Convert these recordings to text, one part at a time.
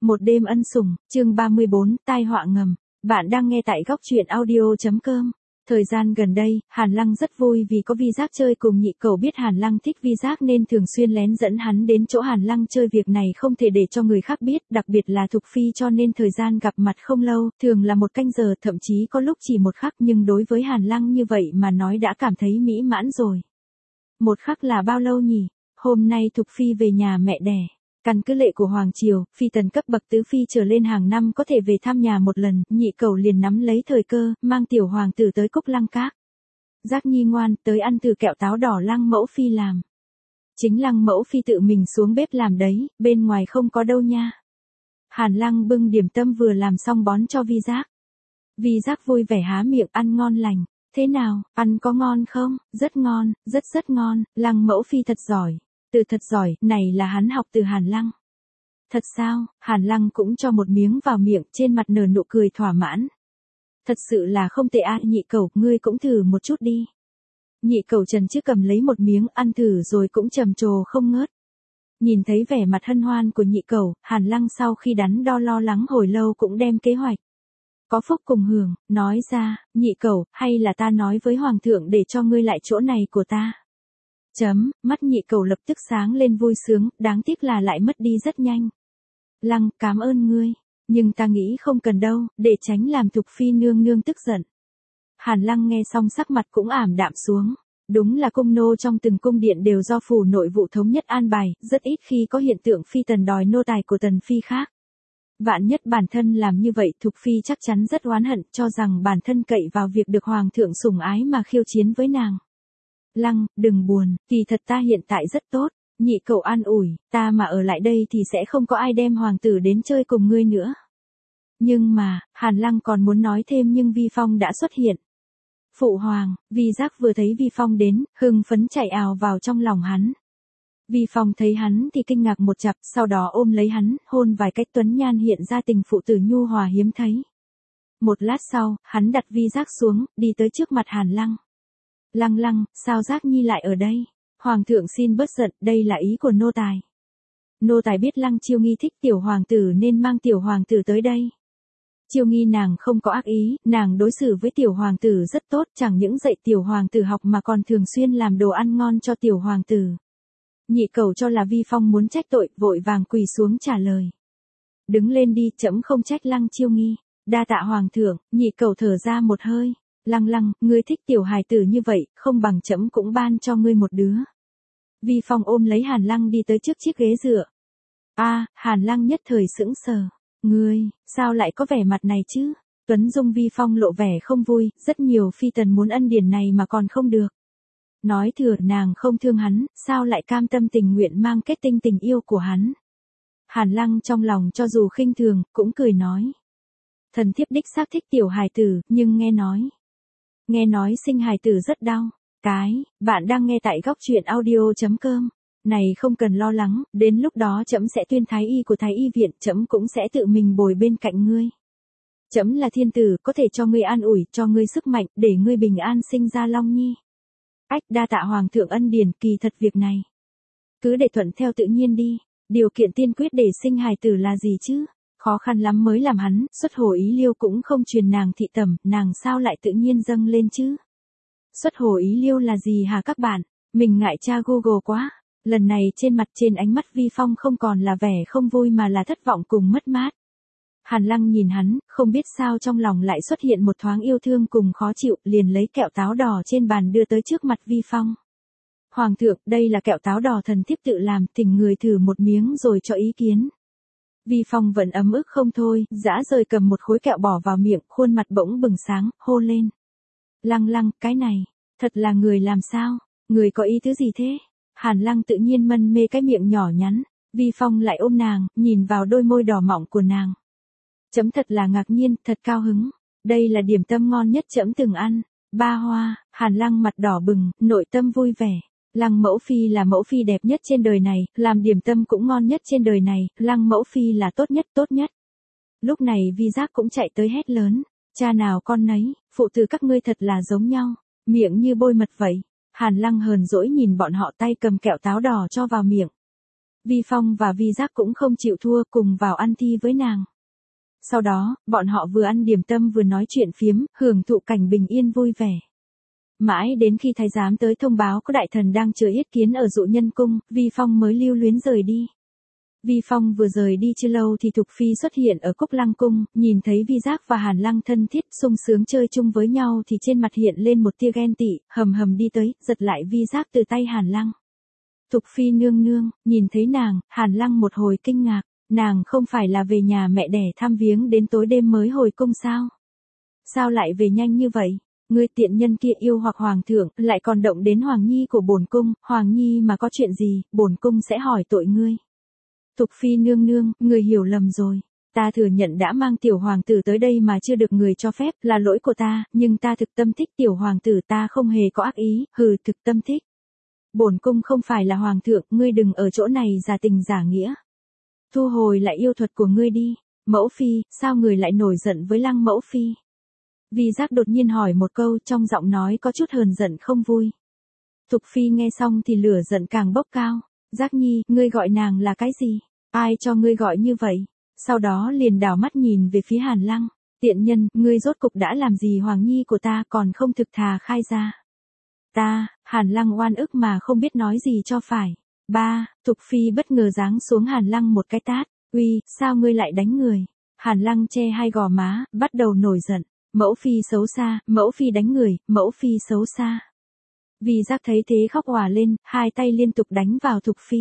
Một đêm ân sủng, chương 34, tai họa ngầm. Bạn đang nghe tại góc truyện audio.com. Thời gian gần đây, Hàn Lăng rất vui vì có Vi Giác chơi cùng nhị cẩu biết Hàn Lăng thích Vi Giác nên thường xuyên lén dẫn hắn đến chỗ Hàn Lăng chơi, việc này không thể để cho người khác biết, đặc biệt là Thục Phi, cho nên thời gian gặp mặt không lâu, thường là 1 canh giờ, thậm chí có lúc chỉ 1 khắc, nhưng đối với Hàn Lăng như vậy mà nói đã cảm thấy mỹ mãn rồi. 1 khắc là bao lâu nhỉ? Hôm nay Thục Phi về nhà mẹ đẻ. Căn cứ lệ của Hoàng Triều, phi tần cấp bậc tứ phi trở lên hàng năm có thể về thăm nhà 1 lần, nhị cẩu liền nắm lấy thời cơ, mang tiểu hoàng tử tới Cúc Lăng Các. Giác Nhi ngoan, tới ăn từ kẹo táo đỏ Lăng mẫu phi làm. Chính Lăng mẫu phi tự mình xuống bếp làm đấy, bên ngoài không có đâu nha. Hàn Lăng bưng điểm tâm vừa làm xong bón cho Vi Giác. Vi Giác vui vẻ há miệng ăn ngon lành. Thế nào, ăn có ngon không? Rất ngon, rất ngon, Lăng mẫu phi thật giỏi. Từ thật giỏi, này là hắn học từ Hàn Lăng. Thật sao? Hàn Lăng cũng cho một miếng vào miệng, trên mặt nở nụ cười thỏa mãn. Thật sự là không tệ à, nhị cẩu, ngươi cũng thử một chút đi. Nhị cẩu Trần chứ cầm lấy một miếng ăn thử rồi cũng trầm trồ không ngớt. Nhìn thấy vẻ mặt hân hoan của nhị cẩu, Hàn Lăng sau khi đắn đo lo lắng hồi lâu cũng đem kế hoạch có phúc cùng hưởng, nói ra, nhị cẩu, hay là ta nói với hoàng thượng để cho ngươi lại chỗ này của ta. Mắt nhị cẩu lập tức sáng lên vui sướng, đáng tiếc là lại mất đi rất nhanh. Lăng, cảm ơn ngươi, nhưng ta nghĩ không cần đâu, để tránh làm Thục Phi nương nương tức giận. Hàn Lăng nghe xong sắc mặt cũng ảm đạm xuống. Đúng là cung nô trong từng cung điện đều do phủ nội vụ thống nhất an bài, rất ít khi có hiện tượng phi tần đòi nô tài của tần phi khác. Vạn nhất bản thân làm như vậy, Thục Phi chắc chắn rất oán hận, cho rằng bản thân cậy vào việc được hoàng thượng sủng ái mà khiêu chiến với nàng. Lăng, đừng buồn, kỳ thật ta hiện tại rất tốt, nhị cẩu an ủi, ta mà ở lại đây thì sẽ không có ai đem hoàng tử đến chơi cùng ngươi nữa. Nhưng mà, Hàn Lăng còn muốn nói thêm nhưng Vi Phong đã xuất hiện. Phụ hoàng, Vi Giác vừa thấy Vi Phong đến, hưng phấn chạy ào vào trong lòng hắn. Vi Phong thấy hắn thì kinh ngạc một chặp, sau đó ôm lấy hắn, hôn vài cách, tuấn nhan hiện ra tình phụ tử nhu hòa hiếm thấy. Một lát sau, hắn đặt Vi Giác xuống, đi tới trước mặt Hàn Lăng. Lăng, sao Giác Nhi lại ở đây? Hoàng thượng xin bớt giận, đây là ý của nô tài. Nô tài biết Lăng Chiêu Nghi thích tiểu hoàng tử nên mang tiểu hoàng tử tới đây. Chiêu Nghi nàng không có ác ý, nàng đối xử với tiểu hoàng tử rất tốt, chẳng những dạy tiểu hoàng tử học mà còn thường xuyên làm đồ ăn ngon cho tiểu hoàng tử. Nhị cẩu cho là Vi Phong muốn trách tội, vội vàng quỳ xuống trả lời. Đứng lên đi, trẫm không trách Lăng Chiêu Nghi. Đa tạ hoàng thượng. Nhị cẩu thở ra một hơi. Lăng, ngươi thích tiểu hài tử như vậy, không bằng trẫm cũng ban cho ngươi một đứa. Vi Phong ôm lấy Hàn Lăng đi tới trước chiếc ghế dựa. Hàn Lăng nhất thời sững sờ. Ngươi, sao lại có vẻ mặt này chứ? Tuấn dung Vi Phong lộ vẻ không vui, rất nhiều phi tần muốn ân điển này mà còn không được. Nói thừa nàng không thương hắn, sao lại cam tâm tình nguyện mang kết tinh tình yêu của hắn. Hàn Lăng trong lòng cho dù khinh thường, cũng cười nói. Thần thiếp đích xác thích tiểu hài tử, nhưng nghe nói sinh hài tử rất đau. Bạn đang nghe tại góc truyện audio.com. Này không cần lo lắng, đến lúc đó trẫm sẽ tuyên thái y của thái y viện, trẫm cũng sẽ tự mình bồi bên cạnh ngươi. Trẫm là thiên tử, có thể cho ngươi an ủi, cho ngươi sức mạnh, để ngươi bình an sinh ra Long Nhi. Đa tạ hoàng thượng ân điển, kỳ thật việc này cứ để thuận theo tự nhiên đi. Điều kiện tiên quyết để sinh hài tử là gì chứ? Khó khăn lắm mới làm hắn, Xuất Hồ Ý Liêu cũng không truyền nàng thị tẩm, nàng sao lại tự nhiên dâng lên chứ? Xuất Hồ Ý Liêu là gì hả các bạn? Mình ngại tra Google quá. Lần này trên ánh mắt Vi Phong không còn là vẻ không vui mà là thất vọng cùng mất mát. Hàn Lăng nhìn hắn, không biết sao trong lòng lại xuất hiện một thoáng yêu thương cùng khó chịu, liền lấy kẹo táo đỏ trên bàn đưa tới trước mặt Vi Phong. Hoàng thượng, đây là kẹo táo đỏ thần thiếp tự làm, thỉnh người thử một miếng rồi cho ý kiến. Vi Phong vẫn ấm ức không thôi, dã rời cầm một khối kẹo bỏ vào miệng, khuôn mặt bỗng bừng sáng, hô lên. Lăng, cái này, thật là người làm sao? Người có ý tứ gì thế? Hàn Lăng tự nhiên mân mê cái miệng nhỏ nhắn. Vi Phong lại ôm nàng, nhìn vào đôi môi đỏ mọng của nàng. Trẫm thật là ngạc nhiên, thật cao hứng. Đây là điểm tâm ngon nhất trẫm từng ăn. Ba hoa. Hàn Lăng mặt đỏ bừng, nội tâm vui vẻ. Lăng mẫu phi là mẫu phi đẹp nhất trên đời này, làm điểm tâm cũng ngon nhất trên đời này, Lăng mẫu phi là tốt nhất. Lúc này Vi Giác cũng chạy tới hét lớn. Cha nào con nấy, phụ tử các ngươi thật là giống nhau, miệng như bôi mật vậy. Hàn Lăng hờn dỗi nhìn bọn họ tay cầm kẹo táo đỏ cho vào miệng. Vi Phong và Vi Giác cũng không chịu thua, cùng vào ăn thi với nàng. Sau đó, bọn họ vừa ăn điểm tâm vừa nói chuyện phiếm, hưởng thụ cảnh bình yên vui vẻ. Mãi đến khi thái giám tới thông báo có đại thần đang chờ yết kiến ở dụ nhân cung, Vi Phong mới lưu luyến rời đi. Vi Phong vừa rời đi chưa lâu thì Thục Phi xuất hiện ở Cúc Lăng cung, nhìn thấy Vi Giác và Hàn Lăng thân thiết sung sướng chơi chung với nhau thì trên mặt hiện lên một tia ghen tị, hầm hầm đi tới, giật lại Vi Giác từ tay Hàn Lăng. Thục Phi nương nương, nhìn thấy nàng, Hàn Lăng một hồi kinh ngạc, nàng không phải là về nhà mẹ đẻ thăm viếng đến tối đêm mới hồi cung sao? Sao lại về nhanh như vậy? Ngươi tiện nhân kia yêu hoặc hoàng thượng, lại còn động đến hoàng nhi của bổn cung, hoàng nhi mà có chuyện gì, bổn cung sẽ hỏi tội ngươi. Thục Phi nương nương, người hiểu lầm rồi. Ta thừa nhận đã mang tiểu hoàng tử tới đây mà chưa được người cho phép, là lỗi của ta, nhưng ta thực tâm thích tiểu hoàng tử, ta không hề có ác ý, thực tâm thích. Bổn cung không phải là hoàng thượng, ngươi đừng ở chỗ này giả tình giả nghĩa. Thu hồi lại yêu thuật của ngươi đi. Mẫu phi, sao người lại nổi giận với Lăng mẫu phi? Vi Giác đột nhiên hỏi một câu, trong giọng nói có chút hờn giận không vui. Thục Phi nghe xong thì lửa giận càng bốc cao. Giác nhi, ngươi gọi nàng là cái gì? Ai cho ngươi gọi như vậy? Sau đó liền đảo mắt nhìn về phía Hàn Lăng. Tiện nhân, ngươi rốt cục đã làm gì hoàng nhi của ta còn không thực thà khai ra? Ta, Hàn Lăng oan ức mà không biết nói gì cho phải. Thục Phi bất ngờ giáng xuống Hàn Lăng một cái tát. Uy, sao ngươi lại đánh người? Hàn Lăng che hai gò má, bắt đầu nổi giận. Mẫu phi xấu xa, mẫu phi đánh người, mẫu phi xấu xa. Vi Giác thấy thế khóc òa lên, hai tay liên tục đánh vào Thục Phi.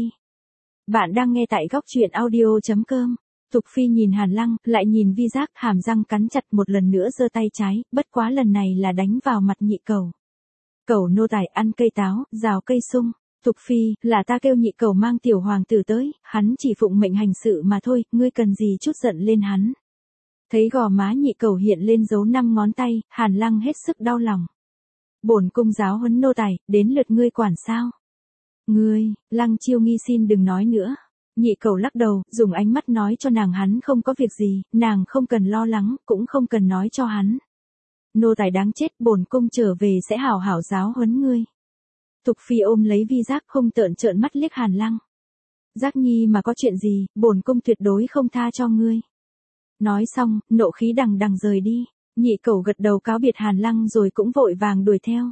Bạn đang nghe tại góc truyện audio.com. Thục Phi nhìn Hàn Lăng, lại nhìn Vi Giác, hàm răng cắn chặt, một lần nữa giơ tay trái, bất quá lần này là đánh vào mặt nhị cẩu. Cẩu nô tài ăn cây táo, rào cây sung. Thục Phi, là ta kêu nhị cẩu mang tiểu hoàng tử tới, hắn chỉ phụng mệnh hành sự mà thôi, ngươi cần gì chút giận lên hắn. Thấy gò má nhị cẩu hiện lên dấu 5 ngón tay, Hàn Lăng hết sức đau lòng. Bổn cung giáo huấn nô tài, đến lượt ngươi quản sao? Ngươi, Lăng Chiêu Nghi xin đừng nói nữa. Nhị cẩu lắc đầu, dùng ánh mắt nói cho nàng hắn không có việc gì, nàng không cần lo lắng, cũng không cần nói cho hắn. Nô tài đáng chết, bổn cung trở về sẽ hảo hảo giáo huấn ngươi. Thục Phi ôm lấy Vi Giác hung tợn trợn mắt liếc Hàn Lăng. Giác nhi mà có chuyện gì, bổn cung tuyệt đối không tha cho ngươi. Nói xong, nộ khí đằng đằng rời đi. Nhị cẩu gật đầu cáo biệt Hàn Lăng rồi cũng vội vàng đuổi theo.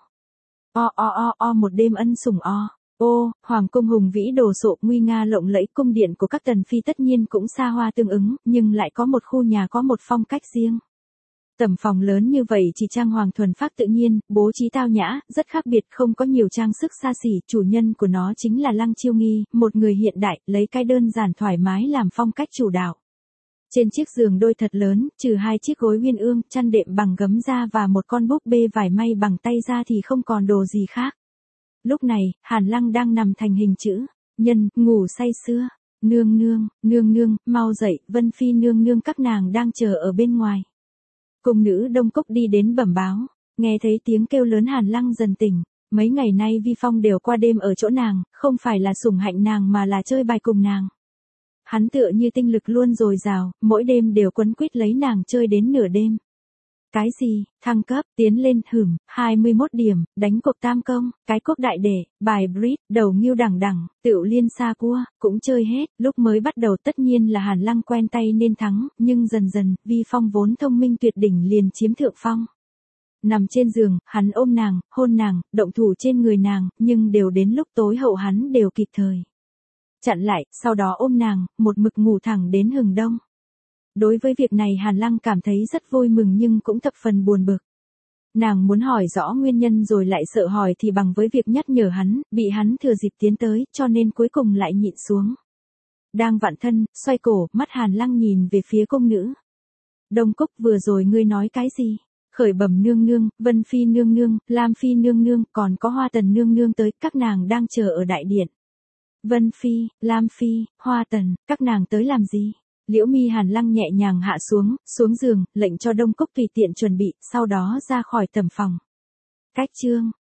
Một đêm ân sủng o. Hoàng cung hùng vĩ đồ sộ nguy nga lộng lẫy, cung điện của các tần phi tất nhiên cũng xa hoa tương ứng, nhưng lại có một khu nhà có một phong cách riêng. Tầm phòng lớn như vậy chỉ trang hoàng thuần phác tự nhiên, bố trí tao nhã, rất khác biệt, không có nhiều trang sức xa xỉ, chủ nhân của nó chính là Lăng Chiêu Nghi, một người hiện đại, lấy cái đơn giản thoải mái làm phong cách chủ đạo. Trên chiếc giường đôi thật lớn, trừ 2 chiếc gối uyên ương, chăn đệm bằng gấm da và một con búp bê vải may bằng tay ra thì không còn đồ gì khác. Lúc này, Hàn Lăng đang nằm thành hình chữ nhân, ngủ say sưa. Nương nương, mau dậy, Vân Phi nương nương các nàng đang chờ ở bên ngoài. Cung nữ Đông Cúc đi đến bẩm báo, nghe thấy tiếng kêu lớn Hàn Lăng dần tỉnh. Mấy ngày nay Vi Phong đều qua đêm ở chỗ nàng, không phải là sủng hạnh nàng mà là chơi bài cùng nàng. Hắn tựa như tinh lực luôn dồi dào, mỗi đêm đều quấn quýt lấy nàng chơi đến nửa đêm. Cái gì, thăng cấp, tiến lên, 21 điểm, đánh cuộc tam công, cái quốc đại đệ, bài bridge, đầu nghiêu đẳng đẳng, tựu liên sa cua, cũng chơi hết. Lúc mới bắt đầu tất nhiên là Hàn Lăng quen tay nên thắng, nhưng dần dần, Vi Phong vốn thông minh tuyệt đỉnh liền chiếm thượng phong. Nằm trên giường, hắn ôm nàng, hôn nàng, động thủ trên người nàng, nhưng đều đến lúc tối hậu hắn đều kịp thời chặn lại, sau đó ôm nàng, một mực ngủ thẳng đến hừng đông. Đối với việc này Hàn Lăng cảm thấy rất vui mừng nhưng cũng thập phần buồn bực. Nàng muốn hỏi rõ nguyên nhân rồi lại sợ hỏi thì bằng với việc nhắc nhở hắn, bị hắn thừa dịp tiến tới, cho nên cuối cùng lại nhịn xuống. Đang vặn thân, xoay cổ, mắt Hàn Lăng nhìn về phía cung nữ. Đông Cúc, vừa rồi ngươi nói cái gì? Khởi bẩm nương nương, Vân Phi nương nương, Lam Phi nương nương, còn có Hoa Tần nương nương tới, các nàng đang chờ ở đại điện. Vân Phi, Lam Phi, Hoa Tần, các nàng tới làm gì? Liễu mi Hàn Lăng nhẹ nhàng hạ xuống giường, lệnh cho Đông Cúc tùy tiện chuẩn bị, sau đó ra khỏi tầm phòng. Cách chương